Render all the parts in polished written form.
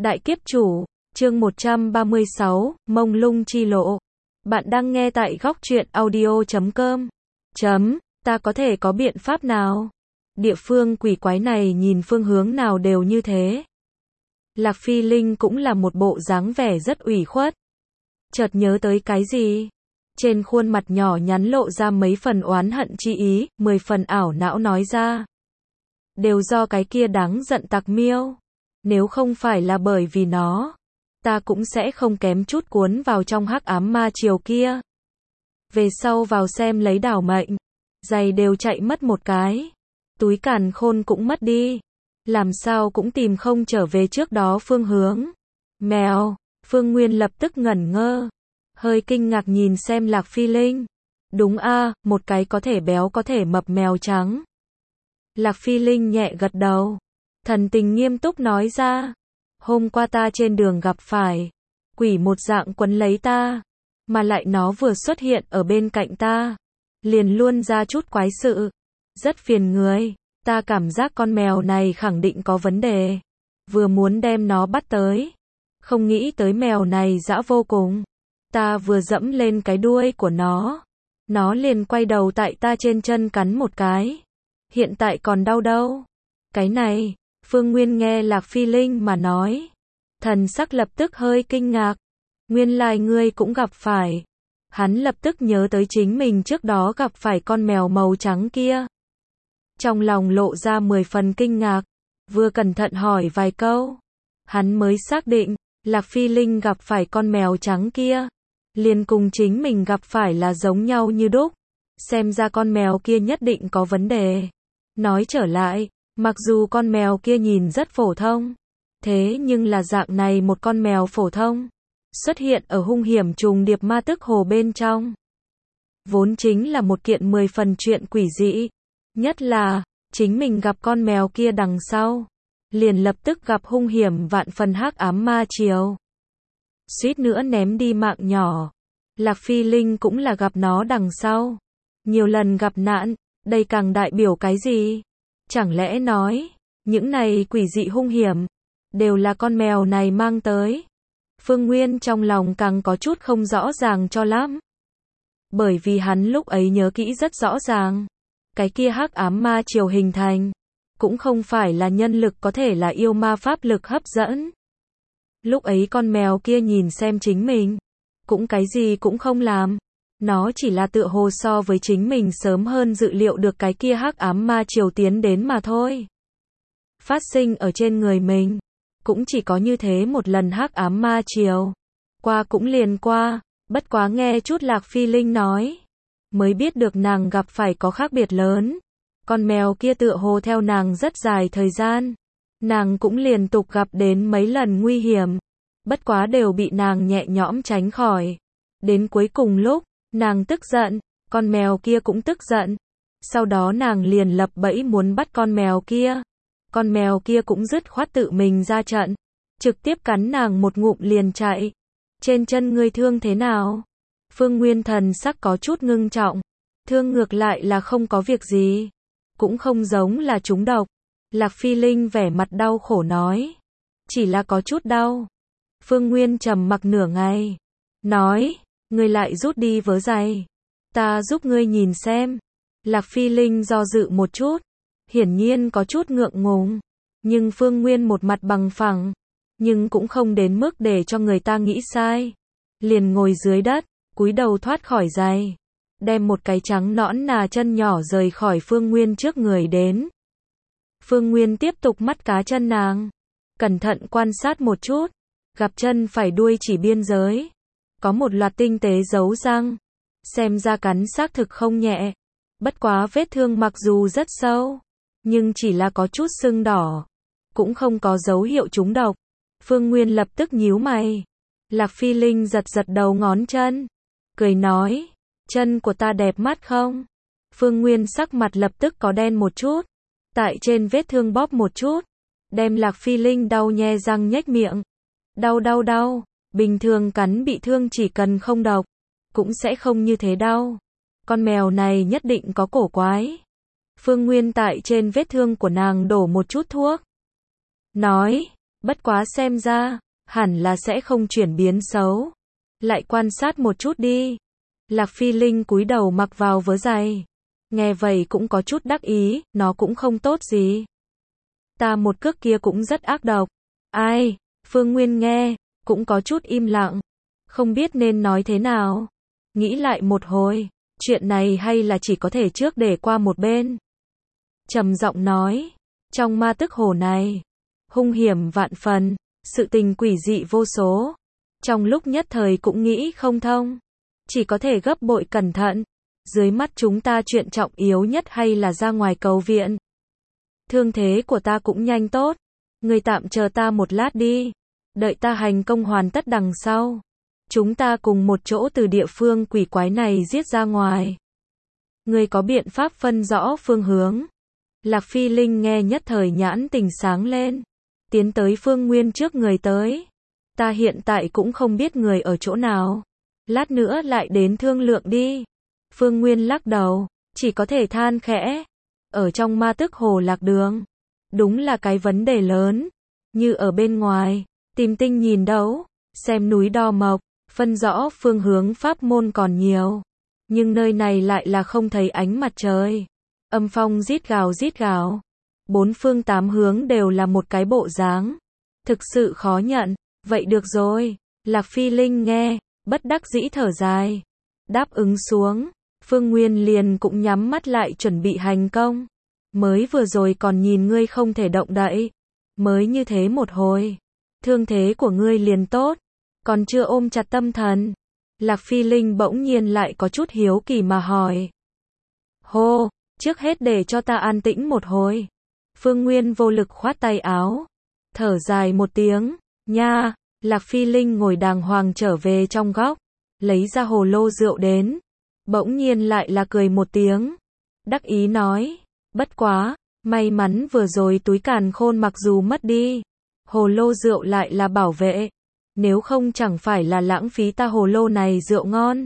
Đại kiếp chủ, chương 136, mông lung chi lộ. Bạn đang nghe tại góc truyện audio.com. Ta có thể có biện pháp nào? Địa phương quỷ quái này nhìn phương hướng nào đều như thế. Lạc Phi Linh cũng là một bộ dáng vẻ rất ủy khuất. Chợt nhớ tới cái gì? Trên khuôn mặt nhỏ nhắn lộ ra mấy phần oán hận chi ý, 10 phần ảo não nói ra. Đều do cái kia đáng giận tặc miêu. Nếu không phải là bởi vì nó, ta cũng sẽ không kém chút cuốn vào trong hắc ám ma triều kia. Về sau vào xem lấy đảo mệnh, giày đều chạy mất một cái, túi càn khôn cũng mất đi, làm sao cũng tìm không trở về trước đó phương hướng. Mèo, Phương Nguyên lập tức ngẩn ngơ, hơi kinh ngạc nhìn xem Lạc Phi Linh. Đúng a, một cái có thể béo có thể mập mèo trắng. Lạc Phi Linh nhẹ gật đầu, thần tình nghiêm túc nói ra. Hôm qua ta trên đường gặp phải quỷ một dạng quấn lấy ta, mà lại nó vừa xuất hiện ở bên cạnh ta, liền luôn ra chút quái sự, rất phiền người. Ta cảm giác con mèo này khẳng định có vấn đề, vừa muốn đem nó bắt tới, không nghĩ tới mèo này dã vô cùng. Ta vừa dẫm lên cái đuôi của nó liền quay đầu tại ta trên chân cắn một cái, hiện tại còn đau đâu. Cái này, Phương Nguyên nghe Lạc Phi Linh mà nói, thần sắc lập tức hơi kinh ngạc. Nguyên lai ngươi cũng gặp phải. Hắn lập tức nhớ tới chính mình trước đó gặp phải con mèo màu trắng kia. Trong lòng lộ ra 10 phần kinh ngạc, vừa cẩn thận hỏi vài câu, hắn mới xác định, Lạc Phi Linh gặp phải con mèo trắng kia, liền cùng chính mình gặp phải là giống nhau như đúc. Xem ra con mèo kia nhất định có vấn đề. Nói trở lại, mặc dù con mèo kia nhìn rất phổ thông, thế nhưng là dạng này một con mèo phổ thông, xuất hiện ở hung hiểm trùng điệp ma tức hồ bên trong, vốn chính là một kiện 10 phần chuyện quỷ dị. Nhất là, chính mình gặp con mèo kia đằng sau, liền lập tức gặp hung hiểm vạn phần hắc ám ma triều, suýt nữa ném đi mạng nhỏ. Lạc Phi Linh cũng là gặp nó đằng sau, nhiều lần gặp nạn, đây càng đại biểu cái gì? Chẳng lẽ nói, những này quỷ dị hung hiểm, đều là con mèo này mang tới? Phương Nguyên trong lòng càng có chút không rõ ràng cho lắm. Bởi vì hắn lúc ấy nhớ kỹ rất rõ ràng, cái kia hắc ám ma triều hình thành, cũng không phải là nhân lực có thể là yêu ma pháp lực hấp dẫn. Lúc ấy con mèo kia nhìn xem chính mình, cũng cái gì cũng không làm. Nó chỉ là tựa hồ so với chính mình sớm hơn dự liệu được cái kia hắc ám ma triều tiến đến mà thôi. Phát sinh ở trên người mình, cũng chỉ có như thế một lần hắc ám ma triều. Qua cũng liền qua, bất quá nghe chút Lạc Phi Linh nói, mới biết được nàng gặp phải có khác biệt lớn. Con mèo kia tựa hồ theo nàng rất dài thời gian, nàng cũng liên tục gặp đến mấy lần nguy hiểm, bất quá đều bị nàng nhẹ nhõm tránh khỏi. Đến cuối cùng lúc nàng tức giận, con mèo kia cũng tức giận. Sau đó nàng liền lập bẫy muốn bắt con mèo kia. Con mèo kia cũng dứt khoát tự mình ra trận, trực tiếp cắn nàng một ngụm liền chạy. Trên chân ngươi thương thế nào? Phương Nguyên thần sắc có chút ngưng trọng. Thương ngược lại là không có việc gì, cũng không giống là trúng độc. Lạc Phi Linh vẻ mặt đau khổ nói, chỉ là có chút đau. Phương Nguyên trầm mặc nửa ngày, nói, ngươi lại rút đi vớ giày, ta giúp ngươi nhìn xem. Lạc Phi Linh do dự một chút, hiển nhiên có chút ngượng ngùng, nhưng Phương Nguyên một mặt bằng phẳng, nhưng cũng không đến mức để cho người ta nghĩ sai. Liền ngồi dưới đất, cúi đầu thoát khỏi giày, đem một cái trắng nõn nà chân nhỏ rời khỏi Phương Nguyên trước người đến. Phương Nguyên tiếp tục mắt cá chân nàng, cẩn thận quan sát một chút, gặp chân phải đuôi chỉ biên giới, có một loạt tinh tế dấu răng, xem ra cắn xác thực không nhẹ. Bất quá vết thương mặc dù rất sâu, nhưng chỉ là có chút sưng đỏ, cũng không có dấu hiệu trúng độc. Phương Nguyên lập tức nhíu mày. Lạc Phi Linh giật giật đầu ngón chân, cười nói, chân của ta đẹp mắt không? Phương Nguyên sắc mặt lập tức có đen một chút, tại trên vết thương bóp một chút, đem Lạc Phi Linh đau nhe răng nhếch miệng. Đau, bình thường cắn bị thương chỉ cần không độc, cũng sẽ không như thế đau. Con mèo này nhất định có cổ quái. Phương Nguyên tại trên vết thương của nàng đổ một chút thuốc, nói, Bất quá xem ra, hẳn là sẽ không chuyển biến xấu. Lại quan sát một chút đi. Lạc Phi Linh cúi đầu mặc vào vớ giày. Nghe vậy cũng có chút đắc ý, nó cũng không tốt gì. Ta một cước kia cũng rất ác độc. Ai? Phương Nguyên nghe, cũng có chút im lặng. Không biết nên nói thế nào. Nghĩ lại một hồi, chuyện này hay là chỉ có thể trước để qua một bên. Trầm giọng nói, trong ma tức hồ này, hung hiểm vạn phần, sự tình quỷ dị vô số. Trong lúc nhất thời cũng nghĩ không thông. Chỉ có thể gấp bội cẩn thận. Dưới mắt chúng ta chuyện trọng yếu nhất hay là ra ngoài cầu viện. Thương thế của ta cũng nhanh tốt. Người tạm chờ ta một lát đi. Đợi ta hành công hoàn tất đằng sau. Chúng ta cùng một chỗ từ địa phương quỷ quái này giết ra ngoài. Người có biện pháp phân rõ phương hướng. Lạc Phi Linh nghe nhất thời nhãn tình sáng lên. Tiến tới Phương Nguyên trước người tới. Ta hiện tại cũng không biết người ở chỗ nào. Lát nữa lại đến thương lượng đi. Phương Nguyên lắc đầu, chỉ có thể than khẽ. Ở trong ma tức hồ lạc đường. Đúng là cái vấn đề lớn. Như ở bên ngoài, tìm tinh nhìn đấu, xem núi đo mộc, phân rõ phương hướng pháp môn còn nhiều. Nhưng nơi này lại là không thấy ánh mặt trời. Âm phong rít gào. Bốn phương tám hướng đều là một cái bộ dáng. Thực sự khó nhận. Vậy được rồi. Lạc Phi Linh nghe, bất đắc dĩ thở dài. Đáp ứng xuống. Phương Nguyên liền cũng nhắm mắt lại chuẩn bị hành công. Mới vừa rồi còn nhìn ngươi không thể động đậy. Mới như thế một hồi. Thương thế của ngươi liền tốt. Còn chưa ôm chặt tâm thần. Lạc Phi Linh bỗng nhiên lại có chút hiếu kỳ mà hỏi. Hô, trước hết để cho ta an tĩnh một hồi. Phương Nguyên vô lực khoát tay áo. Thở dài một tiếng. Nha, Lạc Phi Linh ngồi đàng hoàng trở về trong góc. Lấy ra hồ lô rượu đến. Bỗng nhiên lại là cười một tiếng. Đắc ý nói. Bất quá, may mắn vừa rồi túi càn khôn mặc dù mất đi. Hồ lô rượu lại là bảo vệ. Nếu không chẳng phải là lãng phí ta hồ lô này rượu ngon.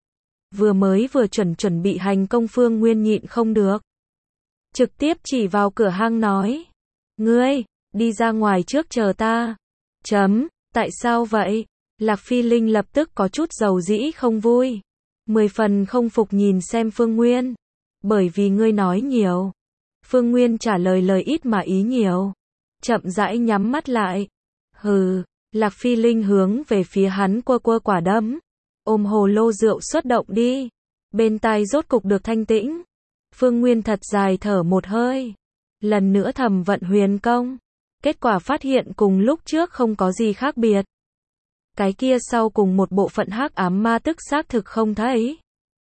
Vừa chuẩn bị hành công Phương Nguyên nhịn không được. Trực tiếp chỉ vào cửa hang nói. Ngươi, đi ra ngoài trước chờ ta. Tại sao vậy? Lạc Phi Linh lập tức có chút dầu dĩ không vui. 10 phần không phục nhìn xem Phương Nguyên. Bởi vì ngươi nói nhiều. Phương Nguyên trả lời ít mà ý nhiều. Chậm rãi nhắm mắt lại. Hừ, Lạc Phi Linh hướng về phía hắn quơ quả đấm. Ôm hồ lô rượu xuất động đi. Bên tai rốt cục được thanh tĩnh. Phương Nguyên thật dài thở một hơi. Lần nữa thầm vận huyền công. Kết quả phát hiện cùng lúc trước không có gì khác biệt. Cái kia sau cùng một bộ phận hắc ám ma tức xác thực không thấy.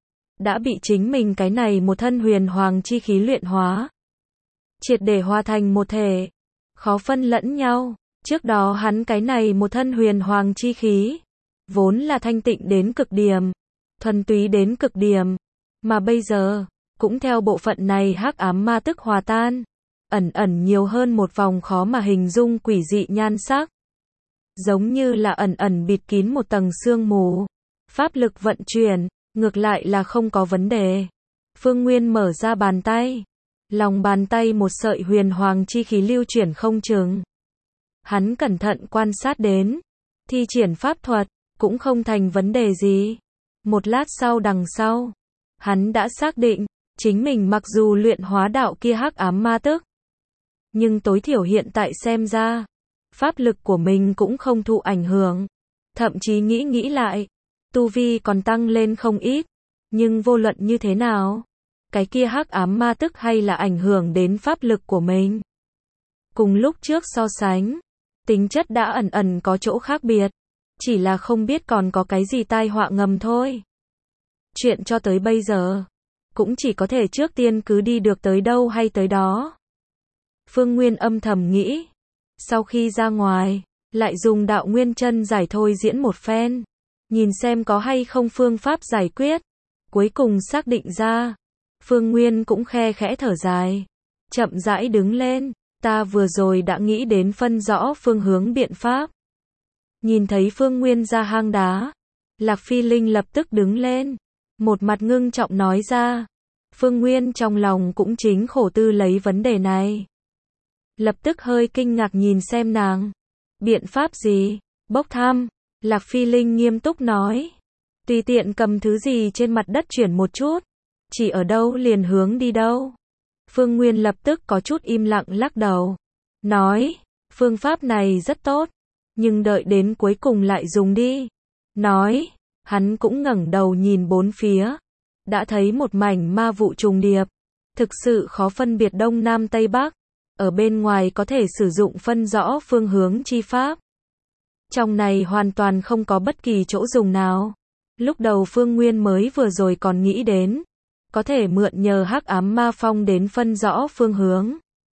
Đã bị chính mình cái này một thân huyền hoàng chi khí luyện hóa. Triệt để hòa thành một thể. Khó phân lẫn nhau. Trước đó hắn cái này một thân huyền hoàng chi khí. Vốn là thanh tịnh đến cực điểm. Thuần túy đến cực điểm. Mà bây giờ, cũng theo bộ phận này hắc ám ma tức hòa tan. Ẩn nhiều hơn một vòng khó mà hình dung quỷ dị nhan sắc. Giống như là ẩn bịt kín một tầng sương mù. Pháp lực vận chuyển, ngược lại là không có vấn đề. Phương Nguyên mở ra bàn tay. Lòng bàn tay một sợi huyền hoàng chi khí lưu chuyển không chừng. Hắn cẩn thận quan sát đến. Thi triển pháp thuật, cũng không thành vấn đề gì. Một lát sau đằng sau. Hắn đã xác định, chính mình mặc dù luyện hóa đạo kia hắc ám ma tức. Nhưng tối thiểu hiện tại xem ra. Pháp lực của mình cũng không thụ ảnh hưởng. Thậm chí nghĩ lại. Tu vi còn tăng lên không ít. Nhưng vô luận như thế nào. Cái kia hắc ám ma tức hay là ảnh hưởng đến pháp lực của mình. Cùng lúc trước so sánh. Tính chất đã ẩn có chỗ khác biệt. Chỉ là không biết còn có cái gì tai họa ngầm thôi. Chuyện cho tới bây giờ. Cũng chỉ có thể trước tiên cứ đi được tới đâu hay tới đó. Phương Nguyên âm thầm nghĩ. Sau khi ra ngoài, lại dùng đạo nguyên chân giải thôi diễn một phen. Nhìn xem có hay không phương pháp giải quyết. Cuối cùng xác định ra. Phương Nguyên cũng khe khẽ thở dài. Chậm rãi đứng lên. Ta vừa rồi đã nghĩ đến phân rõ phương hướng biện pháp. Nhìn thấy Phương Nguyên ra hang đá. Lạc Phi Linh lập tức đứng lên. Một mặt ngưng trọng nói ra. Phương Nguyên trong lòng cũng chính khổ tư lấy vấn đề này. Lập tức hơi kinh ngạc nhìn xem nàng. Biện pháp gì? Bốc thăm. Lạc Phi Linh nghiêm túc nói. Tùy tiện cầm thứ gì trên mặt đất chuyển một chút. Chỉ ở đâu liền hướng đi đâu. Phương Nguyên lập tức có chút im lặng lắc đầu. Nói, phương pháp này rất tốt. Nhưng đợi đến cuối cùng lại dùng đi. Nói, hắn cũng ngẩng đầu nhìn bốn phía. Đã thấy một mảnh ma vụ trùng điệp. Thực sự khó phân biệt đông nam tây bắc. Ở bên ngoài có thể sử dụng phân rõ phương hướng chi pháp. Trong này hoàn toàn không có bất kỳ chỗ dùng nào. Lúc đầu Phương Nguyên mới vừa rồi còn nghĩ đến. Có thể mượn nhờ hắc ám ma phong đến phân rõ phương hướng.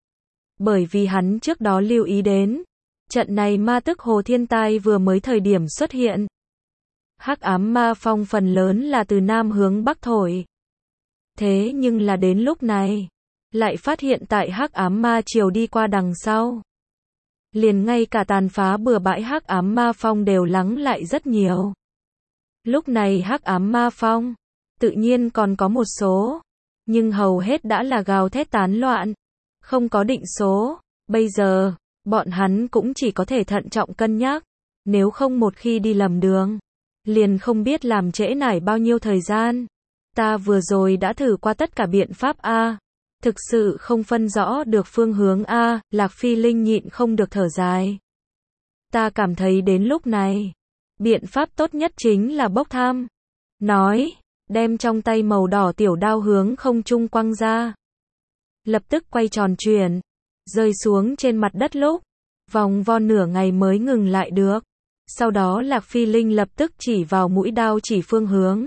Bởi vì hắn trước đó lưu ý đến. Trận này ma tức hồ thiên tai vừa mới thời điểm xuất hiện. Hắc ám ma phong phần lớn là từ nam hướng bắc thổi. Thế nhưng là đến lúc này. Lại phát hiện tại hắc ám ma chiều đi qua đằng sau. Liền ngay cả tàn phá bừa bãi hắc ám ma phong đều lắng lại rất nhiều. Lúc này hắc ám ma phong, tự nhiên còn có một số, nhưng hầu hết đã là gào thét tán loạn, không có định số. Bây giờ, bọn hắn cũng chỉ có thể thận trọng cân nhắc, nếu không một khi đi lầm đường, liền không biết làm trễ nải bao nhiêu thời gian. Ta vừa rồi đã thử qua tất cả biện pháp A. Thực sự không phân rõ được phương hướng A, Lạc Phi Linh nhịn không được thở dài. Ta cảm thấy đến lúc này, biện pháp tốt nhất chính là bốc thăm. Nói, đem trong tay màu đỏ tiểu đao hướng không trung quăng ra. Lập tức quay tròn chuyển, rơi xuống trên mặt đất lúc, vòng vo nửa ngày mới ngừng lại được. Sau đó Lạc Phi Linh lập tức chỉ vào mũi đao chỉ phương hướng.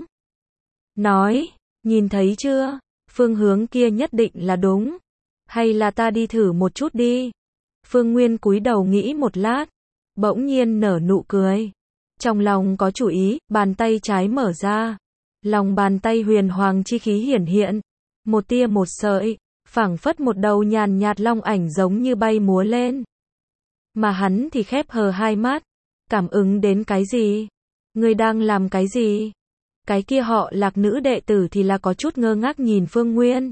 Nói, nhìn thấy chưa? Phương hướng kia nhất định là đúng. Hay là ta đi thử một chút đi? Phương Nguyên cúi đầu nghĩ một lát. Bỗng nhiên nở nụ cười. Trong lòng có chủ ý, bàn tay trái mở ra. Lòng bàn tay huyền hoàng chi khí hiển hiện. Một tia một sợi, phảng phất một đầu nhàn nhạt long ảnh giống như bay múa lên. Mà hắn thì khép hờ hai mắt. Cảm ứng đến cái gì? Người đang làm cái gì? Cái kia họ Lạc nữ đệ tử thì là có chút ngơ ngác nhìn Phương Nguyên.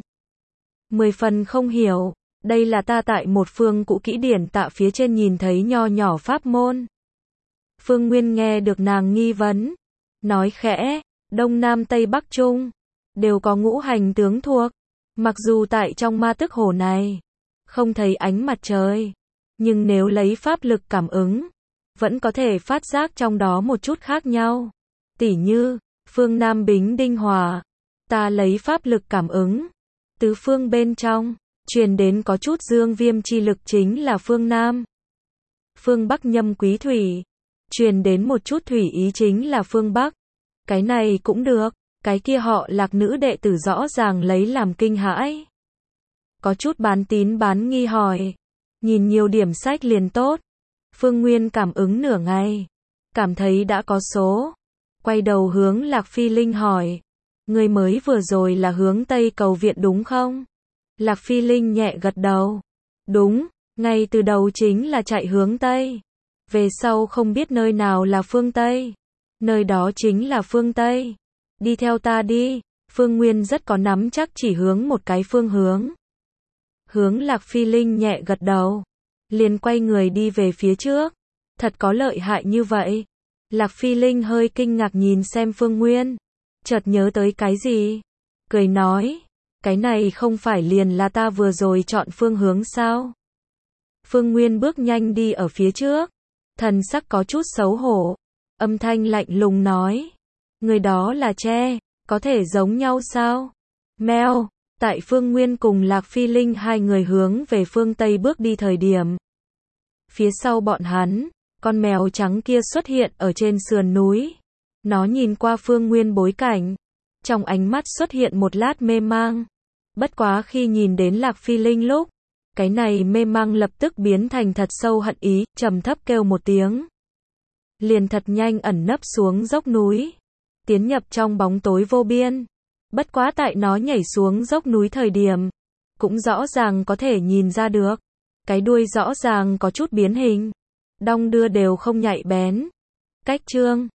10 phần không hiểu, đây là ta tại một phương cũ kỹ điển tạ phía trên nhìn thấy nho nhỏ pháp môn. Phương Nguyên nghe được nàng nghi vấn, nói khẽ, Đông Nam Tây Bắc Trung, đều có ngũ hành tướng thuộc. Mặc dù tại trong ma tức hồ này, không thấy ánh mặt trời, nhưng nếu lấy pháp lực cảm ứng, vẫn có thể phát giác trong đó một chút khác nhau. Tỉ như, phương Nam Bính Đinh Hòa, ta lấy pháp lực cảm ứng, tứ phương bên trong, truyền đến có chút dương viêm chi lực chính là phương Nam. Phương Bắc Nhâm Quý Thủy, truyền đến một chút thủy ý chính là phương Bắc. Cái này cũng được, cái kia họ Lạc nữ đệ tử rõ ràng lấy làm kinh hãi. Có chút bán tín bán nghi hỏi, nhìn nhiều điểm sách liền tốt. Phương Nguyên cảm ứng nửa ngày, cảm thấy đã có số. Quay đầu hướng Lạc Phi Linh hỏi, người mới vừa rồi là hướng Tây cầu viện đúng không? Lạc Phi Linh nhẹ gật đầu. Đúng, ngay từ đầu chính là chạy hướng Tây. Về sau không biết nơi nào là phương Tây. Nơi đó chính là phương Tây. Đi theo ta đi. Phương Nguyên rất có nắm chắc chỉ hướng một cái phương hướng. Hướng Lạc Phi Linh nhẹ gật đầu. Liền quay người đi về phía trước. Thật có lợi hại như vậy. Lạc Phi Linh hơi kinh ngạc nhìn xem Phương Nguyên. Chợt nhớ tới cái gì? Cười nói. Cái này không phải liền là ta vừa rồi chọn phương hướng sao? Phương Nguyên bước nhanh đi ở phía trước. Thần sắc có chút xấu hổ. Âm thanh lạnh lùng nói. Người đó là Tre, có thể giống nhau sao? Mèo. Tại Phương Nguyên cùng Lạc Phi Linh hai người hướng về phương Tây bước đi thời điểm. Phía sau bọn hắn, con mèo trắng kia xuất hiện ở trên sườn núi. Nó nhìn qua Phương Nguyên bối cảnh. Trong ánh mắt xuất hiện một lát mê mang. Bất quá khi nhìn đến Lạc Phi Linh lúc, cái này mê mang lập tức biến thành thật sâu hận ý, trầm thấp kêu một tiếng. Liền thật nhanh ẩn nấp xuống dốc núi. Tiến nhập trong bóng tối vô biên. Bất quá tại nó nhảy xuống dốc núi thời điểm, cũng rõ ràng có thể nhìn ra được. Cái đuôi rõ ràng có chút biến hình. Đong đưa đều không nhạy bén. Cách chương